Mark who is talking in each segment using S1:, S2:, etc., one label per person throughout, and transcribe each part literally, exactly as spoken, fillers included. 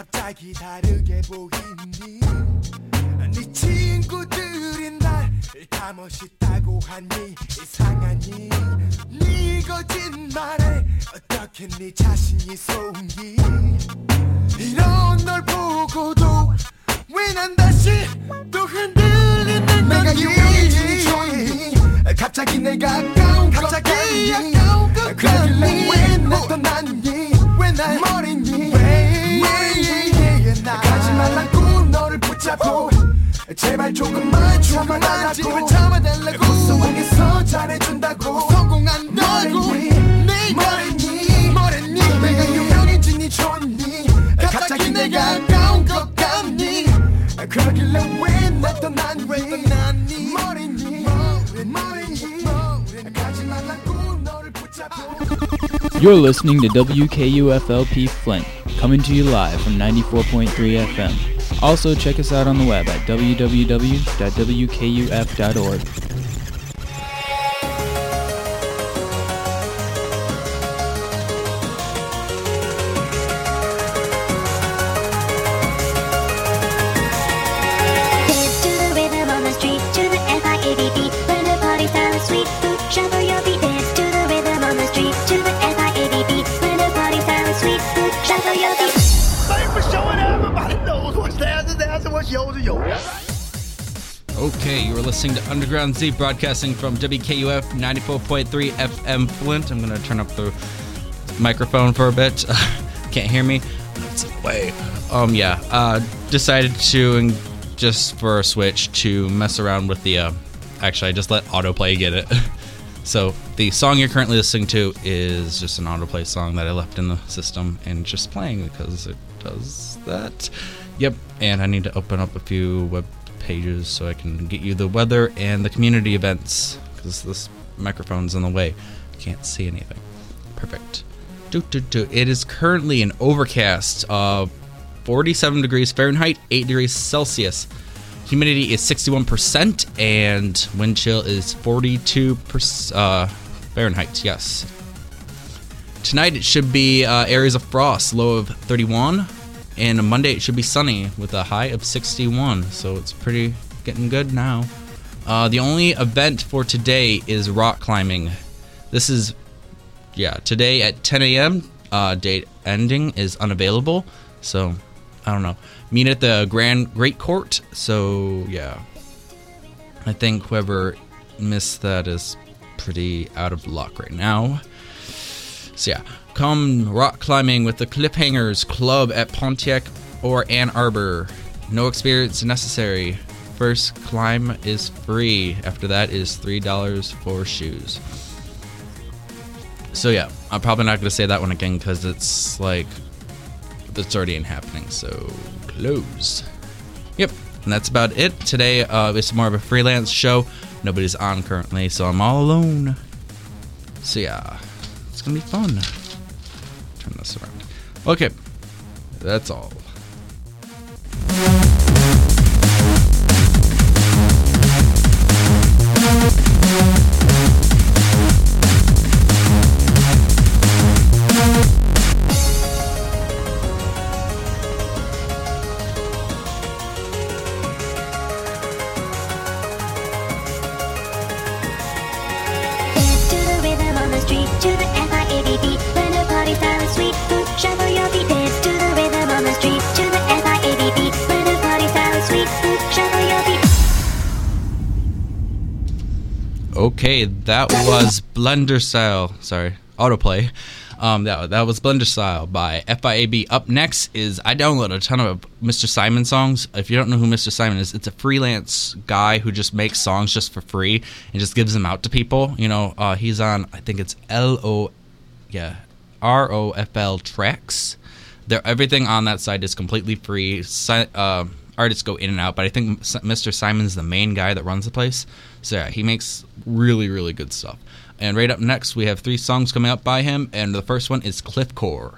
S1: 갑자기 다르게 보이니 네 친구들이 날 다 멋있다고 하니 이상하니 네 거짓말에 어떻게 네 자신이 속니 이런 널 보고도 왜 난 다시 또 흔들리는 거니 내가 유명해지니 좋니 갑자기 내가 아까운 갑자기 아까운 것 같니 왜 날 떠났니 왜 날 버리니 왜 가지 말라고 너를 붙잡고 제발 조금만 조금만 제발 참아달라고 구성하게서 잘해준다고 성공한다고 내가 뭐랬니 내가 유명해지니 좋니 갑자기 내가 아까운 것 같니 그러길래 왜 날 떠났니 뭐랬니 뭐랬니 가지 말라고 너를 붙잡고
S2: You're listening to W K U F L P Flint, coming to you live from ninety-four point three F M. Also, check us out on the web at w w w dot w k u f dot org.
S3: Okay, you are listening to Underground Z, broadcasting from W K U F ninety-four point three F M Flint. I'm going to turn up the microphone for a bit. Can't hear me? That's way. Um, yeah, uh, decided to, just for a switch, to mess around with the, uh, actually, I just let autoplay get it. So, the song you're currently listening to is just an autoplay song that I left in the system and just playing because it does that. Yep, and I need to open up a few web pages so I can get you the weather and the community events because this microphone's in the way. Can't see anything. Perfect. Do, do, do. It is currently an overcast, uh, forty-seven degrees Fahrenheit, eight degrees Celsius. Humidity is sixty-one percent and wind chill is forty-two percent uh, Fahrenheit. Yes. Tonight it should be uh, areas of frost, low of thirty-one. And on Monday it should be sunny with a high of sixty-one, so it's pretty getting good now. Uh, the only event for today is rock climbing. This is, yeah, today at ten a.m. Uh, date ending is unavailable, so I don't know. Meet at the Grand Great Court, so yeah. I think whoever missed that is pretty out of luck right now. So yeah. Come rock climbing with the Cliffhangers Club at Pontiac or Ann Arbor. No experience necessary. First climb is free. After that is three dollars for shoes. So yeah, I'm probably not going to say that one again because it's like, it's already in happening, so close. Yep, and that's about it. Today uh, it's more of a freelance show. Nobody's on currently, so I'm all alone. So yeah, it's going to be fun. Turn this around. Okay, that's all. Okay, that was Blender Style. Sorry, autoplay. Um, that that was Blender Style by F I A B. Up next is I download a ton of Mister Simon songs. If you don't know who Mister Simon is, it's a freelance guy who just makes songs just for free and just gives them out to people. You know, uh, he's on, I think it's L O, yeah, R O F L Tracks. They're, everything on that site is completely free. Si- uh, artists go in and out, but I think Mister Simon's the main guy that runs the place. So yeah, he makes really, really good stuff. And right up next, we have three songs coming up by him, and the first one is Cliffcore.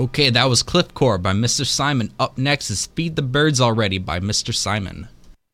S3: Okay, that was Cliffcore by Mister Simon. Up next is Feed the Birds Already by Mister Simon.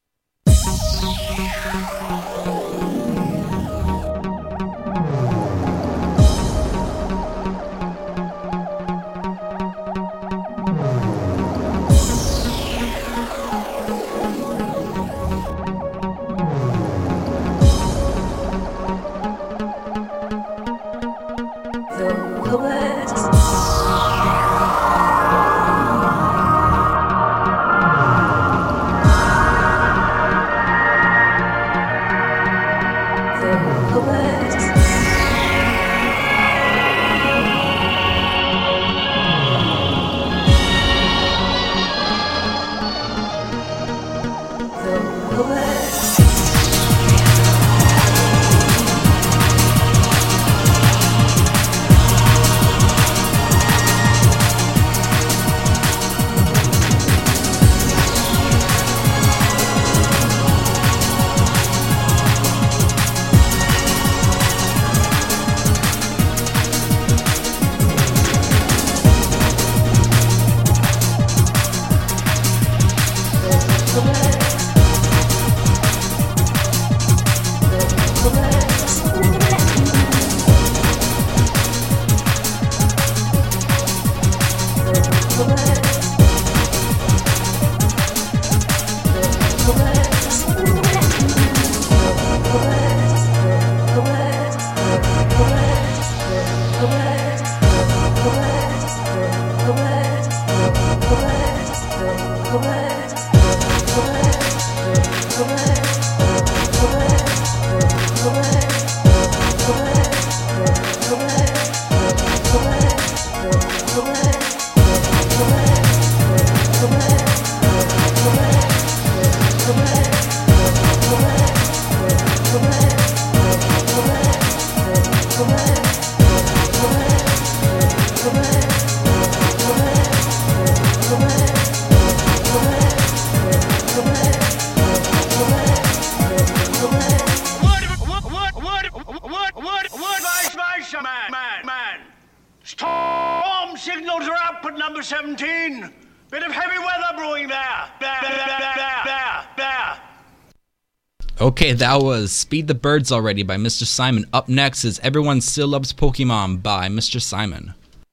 S3: Okay, that was Feed the Birds Already by Mister Simon. Up next is Everyone Still Loves Pokemon by Mister Simon.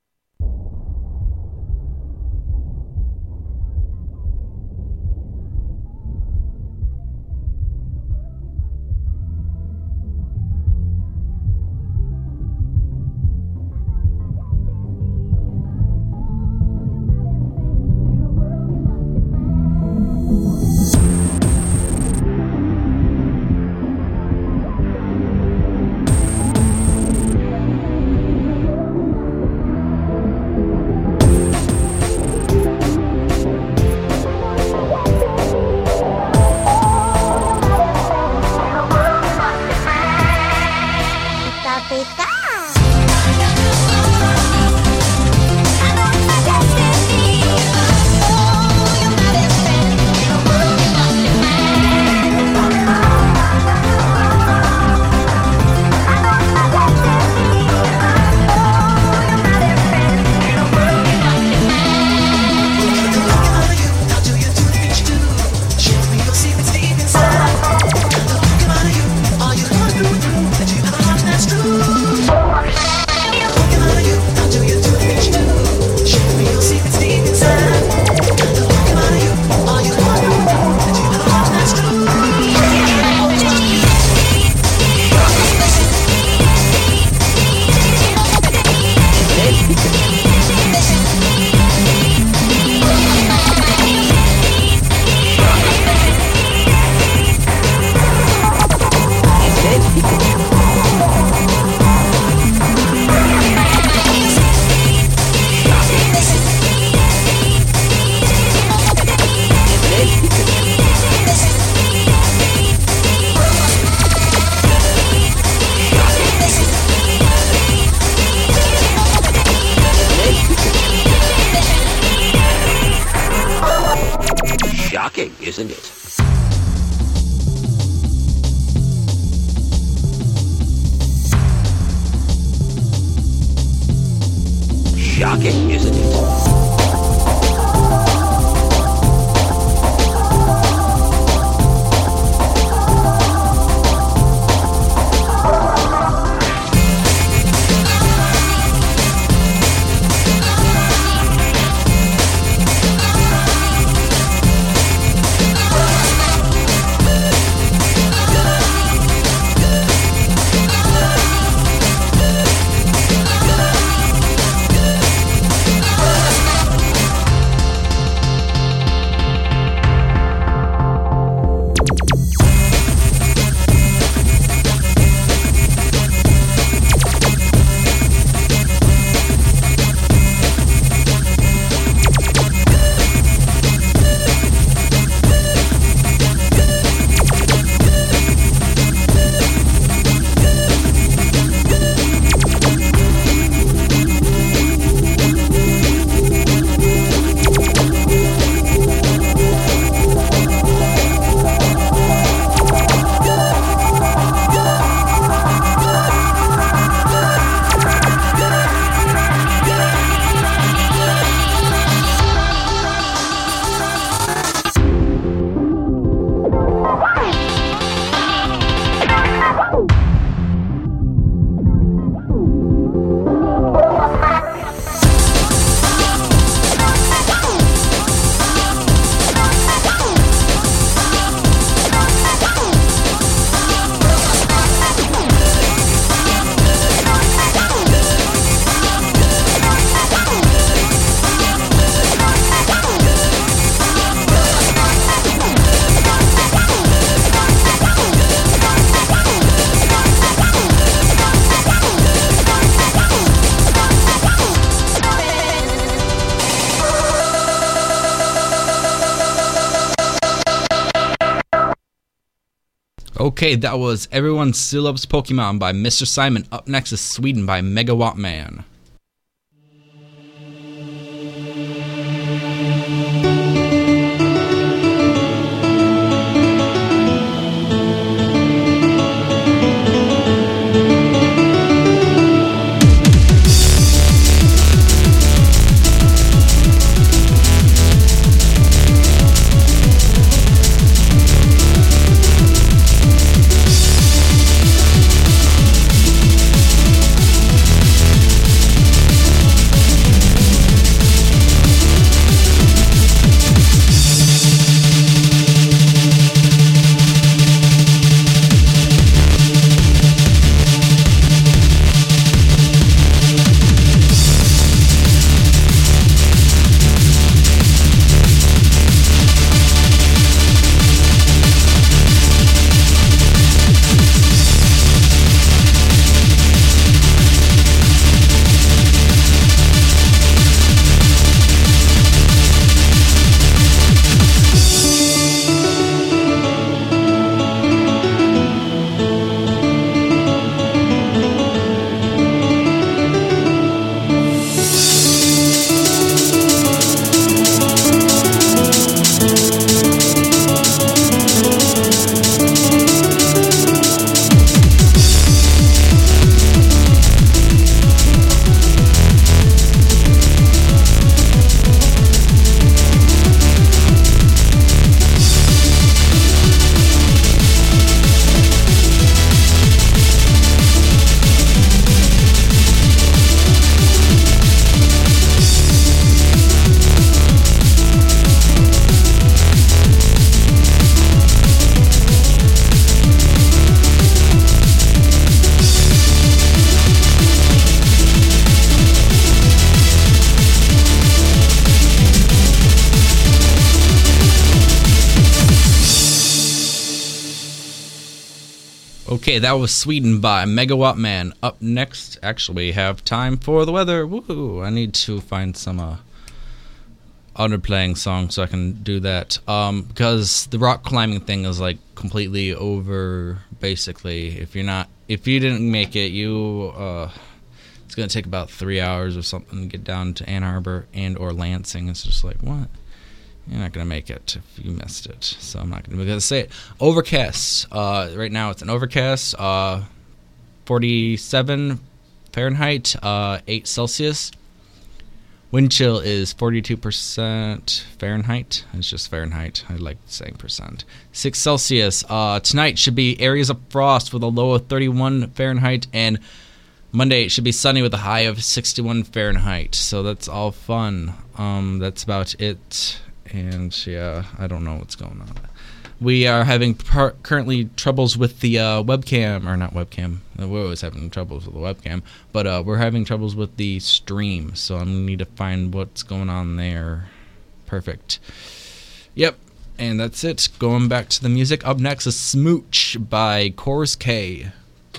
S4: Isn't it? Shocking, isn't it?
S3: Okay, that was Everyone Still Loves Pokemon by Mister Simon. Up next is Sweden by Megawatt Man. Okay, that was Sweden by Megawatt Man. Up next, actually, we have time for the weather. Woohoo! I need to find some uh, underplaying songs so I can do that. Um, because the rock climbing thing is like completely over. Basically, if you're not, if you didn't make it, you uh, it's gonna take about three hours or something to get down to Ann Arbor and or Lansing. It's just like, what? You're not going to make it if you missed it, so I'm not going to say it. Overcast. Uh, right now it's an overcast. Uh, forty-seven Fahrenheit, uh, eight Celsius. Wind chill is forty-two percent Fahrenheit. It's just Fahrenheit. I like saying percent. six Celsius. Uh, tonight should be areas of frost with a low of thirty-one Fahrenheit. And Monday it should be sunny with a high of sixty-one Fahrenheit. So that's all fun. Um, that's about it. And yeah, I don't know what's going on. We are having par- currently troubles with the uh, webcam, or not webcam. We're always having troubles with the webcam, but uh, we're having troubles with the stream. So I'm gonna need to find what's going on there. Perfect. Yep, and that's it. Going back to the music. Up next is "Smooch" by Chorus K.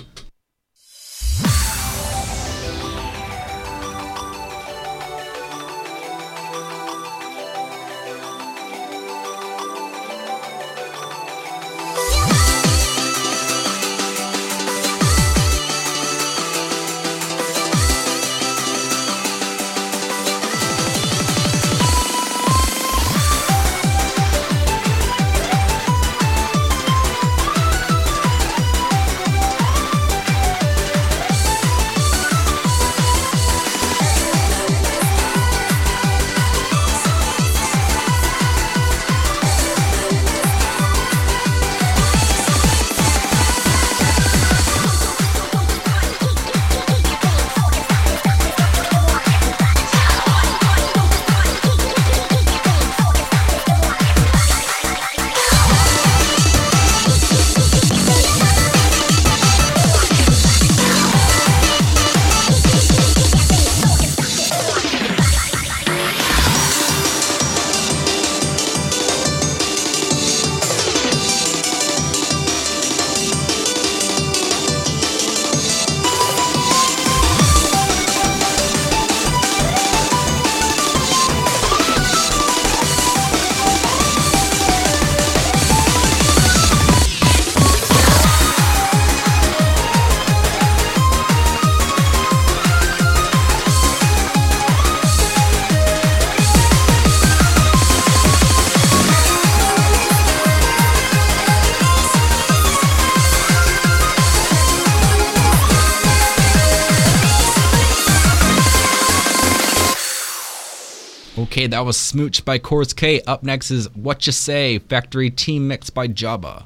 S3: Okay, that was "Smooch" by Chorus K. Up next is "What You Say" Factory Team Mix by Jabba.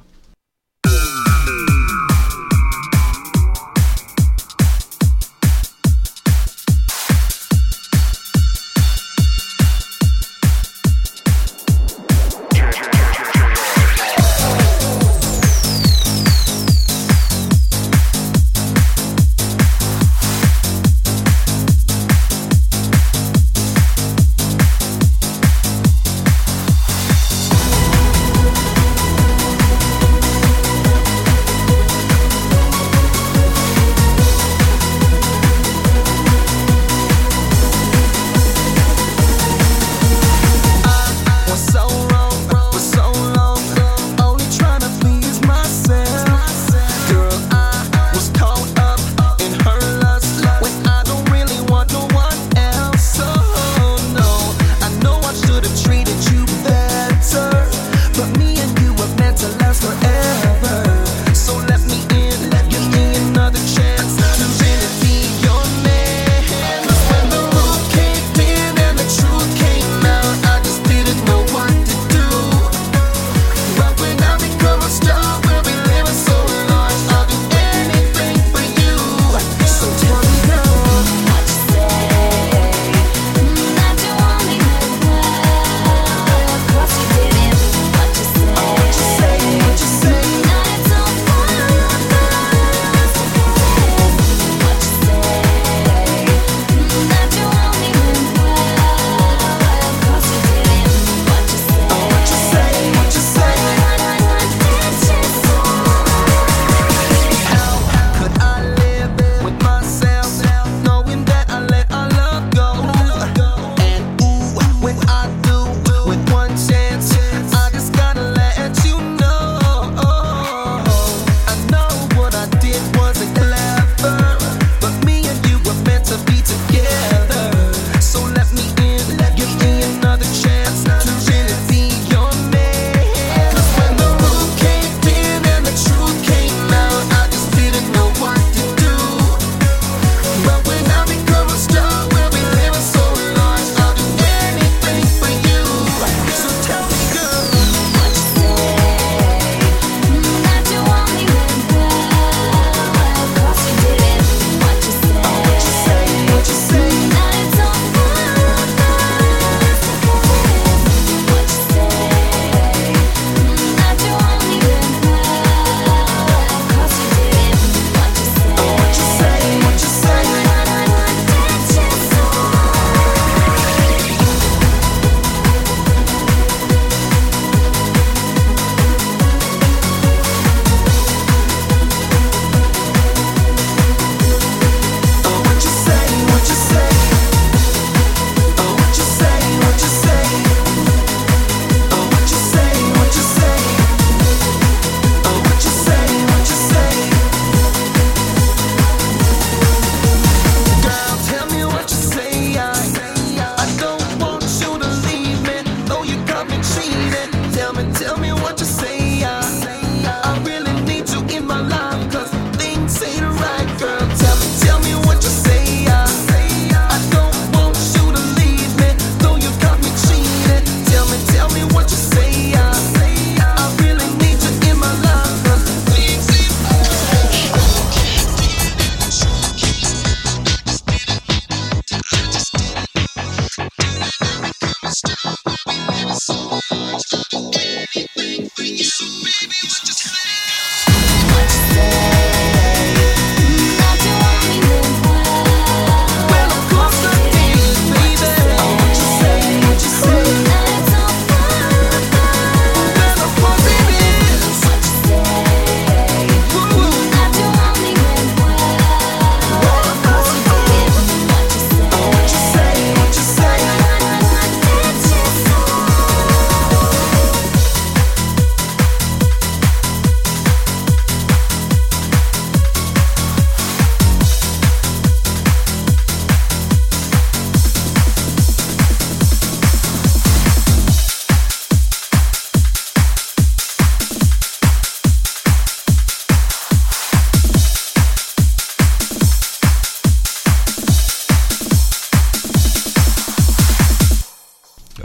S4: We'll be right back.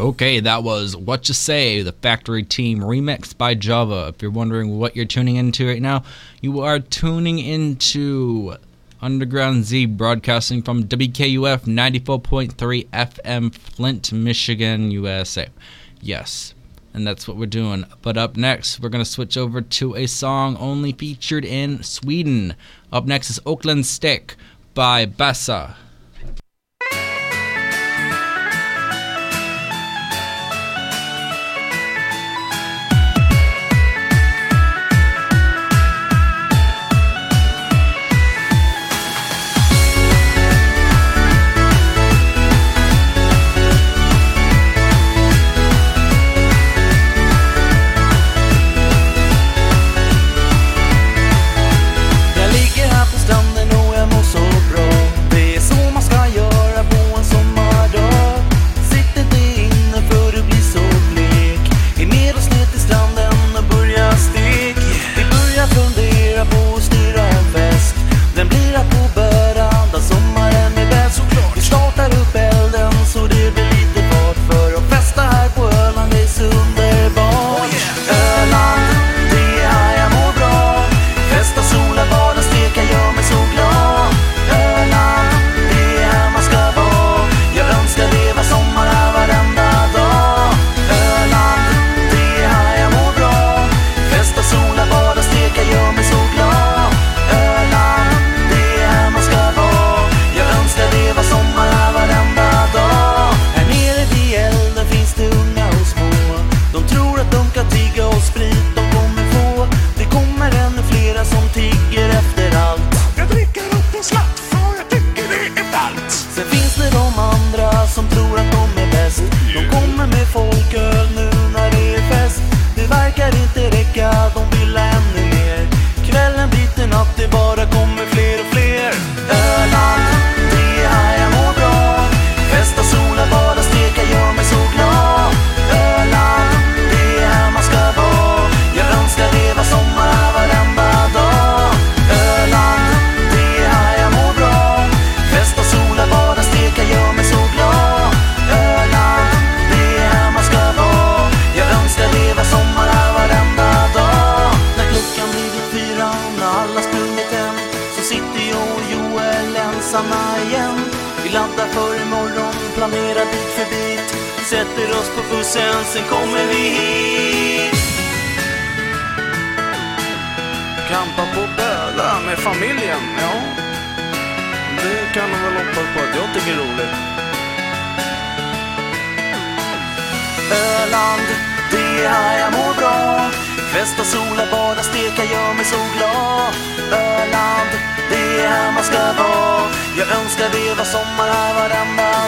S3: Okay, that was What You Say, the Factory Team remix by Java. If you're wondering what you're tuning into right now, you are tuning into Underground Z, broadcasting from W K U F ninety-four point three F M, Flint, Michigan, U S A. Yes, and that's what we're doing. But up next, we're going to switch over to a song only featured in Sweden. Up next is Oakland Stick by Bassa.
S1: Öland, det är här man ska vara. Jag önskar det var sommar här varenda